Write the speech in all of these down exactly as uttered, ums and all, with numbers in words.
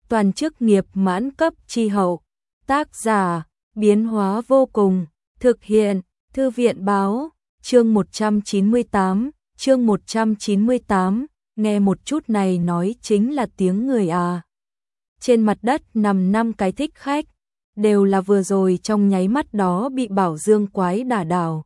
toàn chức nghiệp mãn cấp chi hậu. Tác giả, biến hóa vô cùng, thực hiện, Thư viện báo, chương một trăm chín mươi tám, chương một trăm chín mươi tám, nghe một chút này nói chính là tiếng người à. Trên mặt đất nằm năm cái thích khách, đều là vừa rồi trong nháy mắt đó bị Bảo Dương quái đả đảo.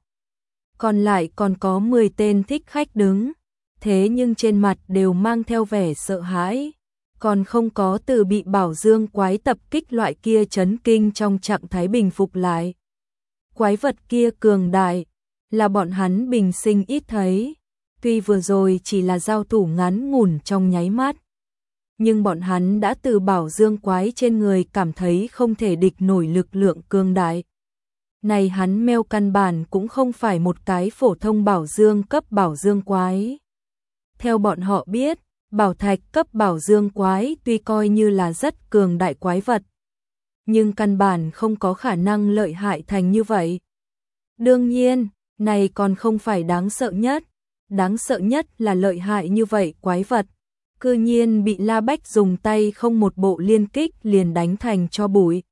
Còn lại còn có mười tên thích khách đứng, thế nhưng trên mặt đều mang theo vẻ sợ hãi, còn không có từ bị Bảo Dương quái tập kích loại kia chấn kinh trong trạng thái bình phục lại. Quái vật kia cường đại, là bọn hắn bình sinh ít thấy, tuy vừa rồi chỉ là giao thủ ngắn ngủn trong nháy mắt, nhưng bọn hắn đã từ Bảo Dương quái trên người cảm thấy không thể địch nổi lực lượng cường đại. Này hắn meo căn bản cũng không phải một cái phổ thông Bảo Dương cấp Bảo Dương quái. Theo bọn họ biết, Bảo Thạch cấp Bảo Dương quái tuy coi như là rất cường đại quái vật, nhưng căn bản không có khả năng lợi hại thành như vậy. Đương nhiên, này còn không phải đáng sợ nhất, đáng sợ nhất là lợi hại như vậy quái vật, cư nhiên bị La Bách dùng tay không một bộ liên kích liền đánh thành cho bụi.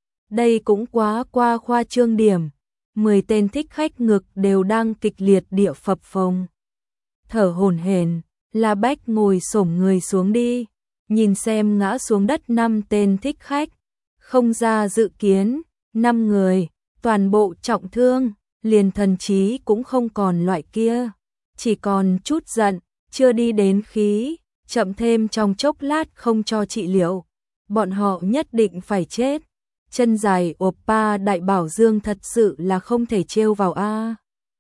Đây cũng quá qua khoa trương điểm, mười tên thích khách ngực đều đang kịch liệt địa phập phồng. Thở hổn hển, La Bách ngồi xổm người xuống đi, nhìn xem ngã xuống đất năm tên thích khách, không ra dự kiến, năm người, toàn bộ trọng thương, liền thần trí cũng không còn loại kia, chỉ còn chút giận, chưa đi đến khí, chậm thêm trong chốc lát không cho trị liệu, bọn họ nhất định phải chết. Chân dài oppa đại Bảo Dương thật sự là không thể trêu vào a.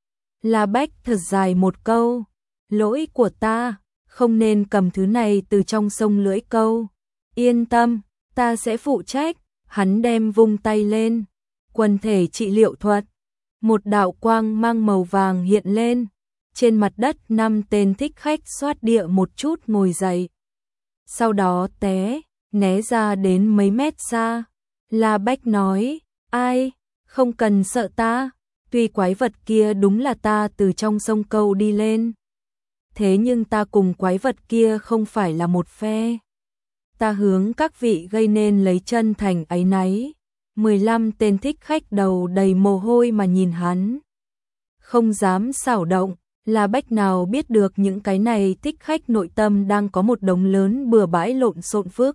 La Bách thật dài một câu, lỗi của ta, không nên cầm thứ này từ trong sông lưỡi câu. Yên tâm, ta sẽ phụ trách. Hắn đem vung tay lên, quần thể trị liệu thuật, một đạo quang mang màu vàng hiện lên, trên mặt đất năm tên thích khách xoát địa một chút ngồi dậy, sau đó té, né ra đến mấy mét xa. La Bách nói, ai, không cần sợ ta, tuy quái vật kia đúng là ta từ trong sông câu đi lên, thế nhưng ta cùng quái vật kia không phải là một phe. Ta hướng các vị gây nên lấy chân thành áy náy. mười lăm tên thích khách đầu đầy mồ hôi mà nhìn hắn, không dám xảo động. La Bách nào biết được những cái này thích khách nội tâm đang có một đống lớn bừa bãi lộn xộn phức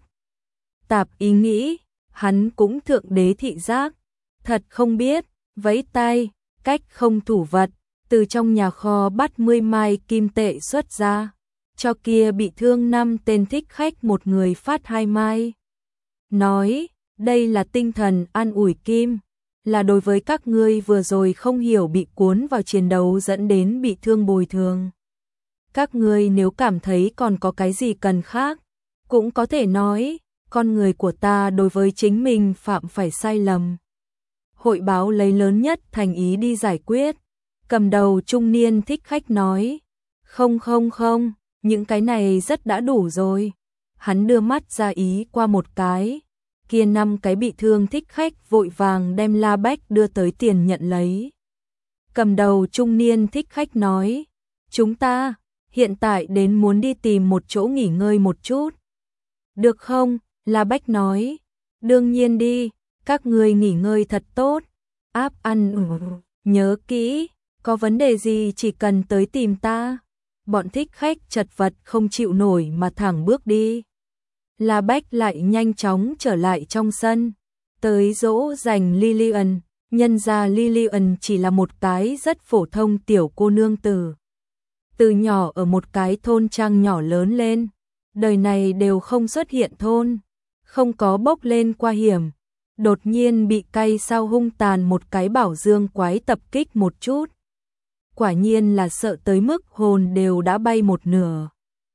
tạp ý nghĩ, hắn cũng thượng đế thị giác, thật không biết, vẫy tay, cách không thủ vật, từ trong nhà kho bắt mươi mai kim tệ xuất ra, cho kia bị thương năm tên thích khách một người phát hai mai. Nói, đây là tinh thần an ủi kim, là đối với các ngươi vừa rồi không hiểu bị cuốn vào chiến đấu dẫn đến bị thương bồi thường. Các ngươi nếu cảm thấy còn có cái gì cần khác, cũng có thể nói, con người của ta đối với chính mình phạm phải sai lầm. Hội báo lấy lớn nhất thành ý đi giải quyết. Cầm đầu trung niên thích khách nói, không không không, những cái này rất đã đủ rồi. Hắn đưa mắt ra ý qua một cái, kia năm cái bị thương thích khách vội vàng đem La Bách đưa tới tiền nhận lấy. Cầm đầu trung niên thích khách nói, chúng ta hiện tại đến muốn đi tìm một chỗ nghỉ ngơi một chút. Được không? La Bách nói, đương nhiên đi, các ngươi nghỉ ngơi thật tốt. Áp ăn ừ. Nhớ kỹ, có vấn đề gì chỉ cần tới tìm ta. Bọn thích khách chật vật không chịu nổi mà thẳng bước đi. La Bách lại nhanh chóng trở lại trong sân, tới dỗ dành Lillian, nhân ra Lillian chỉ là một cái rất phổ thông tiểu cô nương tử. Từ nhỏ ở một cái thôn trang nhỏ lớn lên, đời này đều không xuất hiện thôn, không có bốc lên qua hiểm, đột nhiên bị cay sao hung tàn một cái Bảo Dương quái tập kích một chút. Quả nhiên là sợ tới mức hồn đều đã bay một nửa.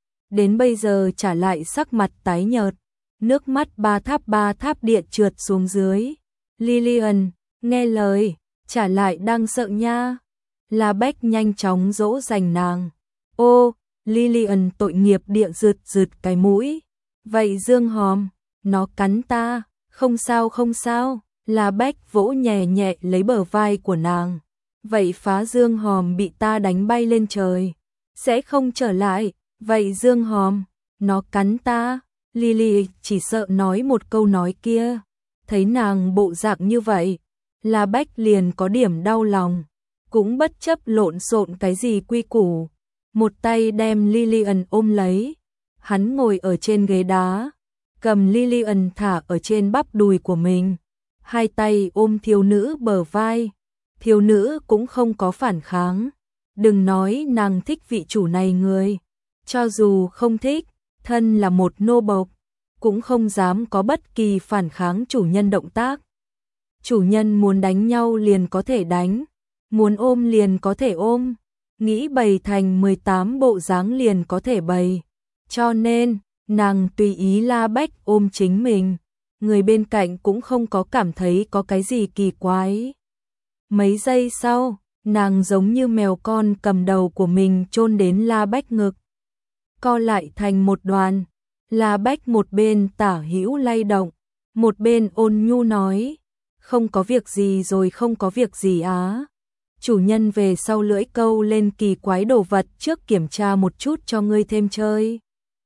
Đến bây giờ trả lại sắc mặt tái nhợt, nước mắt ba tháp ba tháp địa trượt xuống dưới. Lillian, nghe lời, trả lại đang sợ nha. La Bách nhanh chóng dỗ dành nàng. Ô, Lillian tội nghiệp địa rượt rượt cái mũi. Vậy Dương Hòm, nó cắn ta, không sao không sao. La Bách vỗ nhẹ nhẹ lấy bờ vai của nàng. Vậy phá Dương Hòm bị ta đánh bay lên trời, sẽ không trở lại. Vậy Dương Hòm, nó cắn ta. Lily chỉ sợ nói một câu nói kia, thấy nàng bộ dạng như vậy, La Bách liền có điểm đau lòng, cũng bất chấp lộn xộn cái gì quy củ, một tay đem Lillian ôm lấy, hắn ngồi ở trên ghế đá, cầm Lillian thả ở trên bắp đùi của mình, hai tay ôm thiếu nữ bờ vai, thiếu nữ cũng không có phản kháng, đừng nói nàng thích vị chủ này người, cho dù không thích, thân là một nô bộc, cũng không dám có bất kỳ phản kháng chủ nhân động tác. Chủ nhân muốn đánh nhau liền có thể đánh, muốn ôm liền có thể ôm, nghĩ bày thành mười tám bộ dáng liền có thể bày. Cho nên, nàng tùy ý La Bách ôm chính mình, người bên cạnh cũng không có cảm thấy có cái gì kỳ quái. Mấy giây sau, nàng giống như mèo con cầm đầu của mình chôn đến La Bách ngực, co lại thành một đoàn. La Bách một bên tả hữu lay động, một bên ôn nhu nói, không có việc gì rồi không có việc gì á. Chủ nhân về sau lưỡi câu lên kỳ quái đồ vật trước kiểm tra một chút cho ngươi thêm chơi.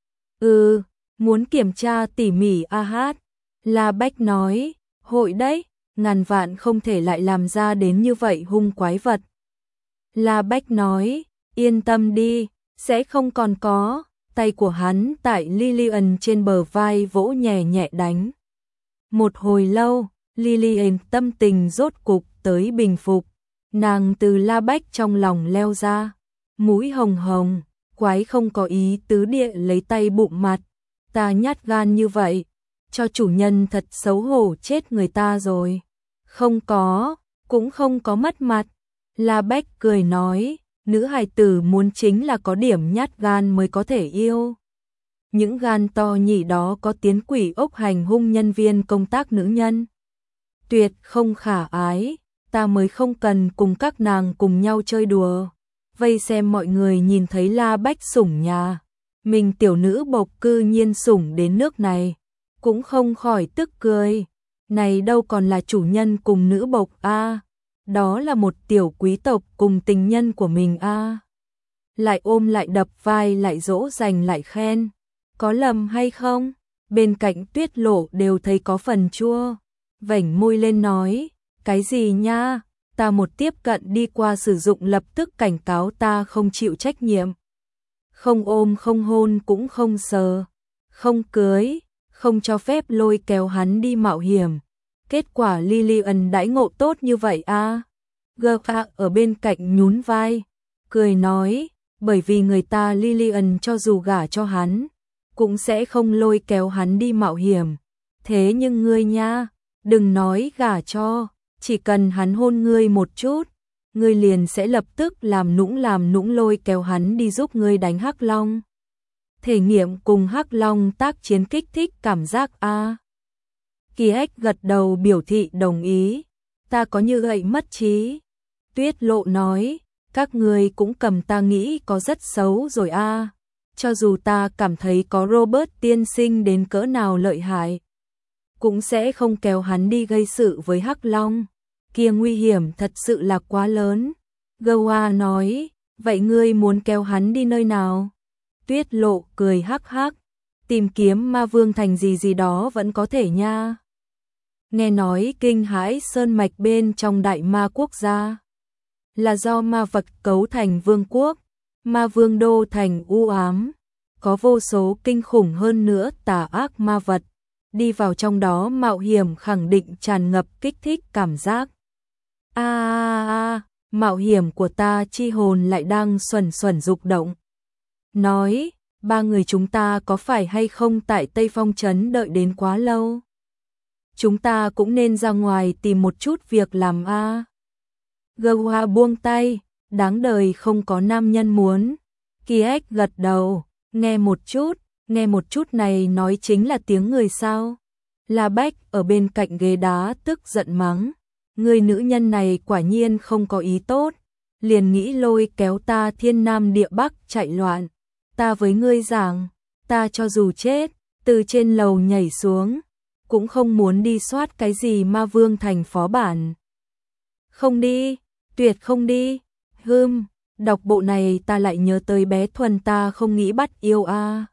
Ừ, muốn kiểm tra tỉ mỉ a hát. La Bách nói, hội đấy, ngàn vạn không thể lại làm ra đến như vậy hung quái vật. La Bách nói, yên tâm đi, sẽ không còn có. Tay của hắn tại Lillian trên bờ vai vỗ nhẹ nhẹ đánh. Một hồi lâu, Lillian tâm tình rốt cục tới bình phục. Nàng từ La Bách trong lòng leo ra, mũi hồng hồng, quái không có ý tứ địa lấy tay bụng mặt. Ta nhát gan như vậy, cho chủ nhân thật xấu hổ chết người ta rồi. Không có, cũng không có mất mặt. La Bách cười nói, nữ hài tử muốn chính là có điểm nhát gan mới có thể yêu. Những gan to nhỉ đó có tiến quỷ ốc hành hung nhân viên công tác nữ nhân. Tuyệt không khả ái, ta mới không cần cùng các nàng cùng nhau chơi đùa. Vây xem mọi người nhìn thấy La Bách sủng nhà, mình tiểu nữ bộc cư nhiên sủng đến nước này, cũng không khỏi tức cười. Này đâu còn là chủ nhân cùng nữ bộc a, à, đó là một tiểu quý tộc cùng tình nhân của mình a. À. Lại ôm lại đập vai lại dỗ dành lại khen, có lầm hay không? Bên cạnh Tuyết Lộ đều thấy có phần chua, vểnh môi lên nói, cái gì nha, ta một tiếp cận đi qua sử dụng lập tức cảnh cáo ta không chịu trách nhiệm. Không ôm không hôn cũng không sờ, không cưới, không cho phép lôi kéo hắn đi mạo hiểm. Kết quả Lillian đãi ngộ tốt như vậy a. À? Gerda ở bên cạnh nhún vai, cười nói, bởi vì người ta Lillian cho dù gả cho hắn, cũng sẽ không lôi kéo hắn đi mạo hiểm. Thế nhưng ngươi nha, đừng nói gả cho, chỉ cần hắn hôn ngươi một chút, ngươi liền sẽ lập tức làm nũng làm nũng lôi kéo hắn đi giúp ngươi đánh Hắc Long. Thể nghiệm cùng Hắc Long tác chiến kích thích cảm giác a. À? Kỳ Ếch gật đầu biểu thị đồng ý, ta có như vậy mất trí. Tuyết Lộ nói, các ngươi cũng cầm ta nghĩ có rất xấu rồi a. À. Cho dù ta cảm thấy có Robert tiên sinh đến cỡ nào lợi hại, cũng sẽ không kéo hắn đi gây sự với Hắc Long, kia nguy hiểm thật sự là quá lớn. Goa nói, vậy ngươi muốn kéo hắn đi nơi nào? Tuyết Lộ cười hắc hắc, tìm kiếm ma vương thành gì gì đó vẫn có thể nha. Nghe nói kinh hãi sơn mạch bên trong đại ma quốc gia là do ma vật cấu thành vương quốc, ma vương đô thành u ám, có vô số kinh khủng hơn nữa tà ác ma vật, đi vào trong đó mạo hiểm khẳng định tràn ngập kích thích cảm giác. A a a, mạo hiểm của ta chi hồn lại đang xuẩn xuẩn dục động. Nói, ba người chúng ta có phải hay không tại Tây Phong trấn đợi đến quá lâu? Chúng ta cũng nên ra ngoài tìm một chút việc làm a. À. Goa buông tay, đáng đời không có nam nhân muốn. Kiek gật đầu, nghe một chút, nghe một chút này nói chính là tiếng người sao? La Bách ở bên cạnh ghế đá tức giận mắng, người nữ nhân này quả nhiên không có ý tốt, liền nghĩ lôi kéo ta thiên nam địa bắc chạy loạn. Ta với ngươi giảng, ta cho dù chết, từ trên lầu nhảy xuống, cũng không muốn đi soát cái gì ma vương thành phó bản. Không đi, tuyệt không đi. Hừm, đọc bộ này ta lại nhớ tới bé Thuần ta không nghĩ bắt yêu a. À.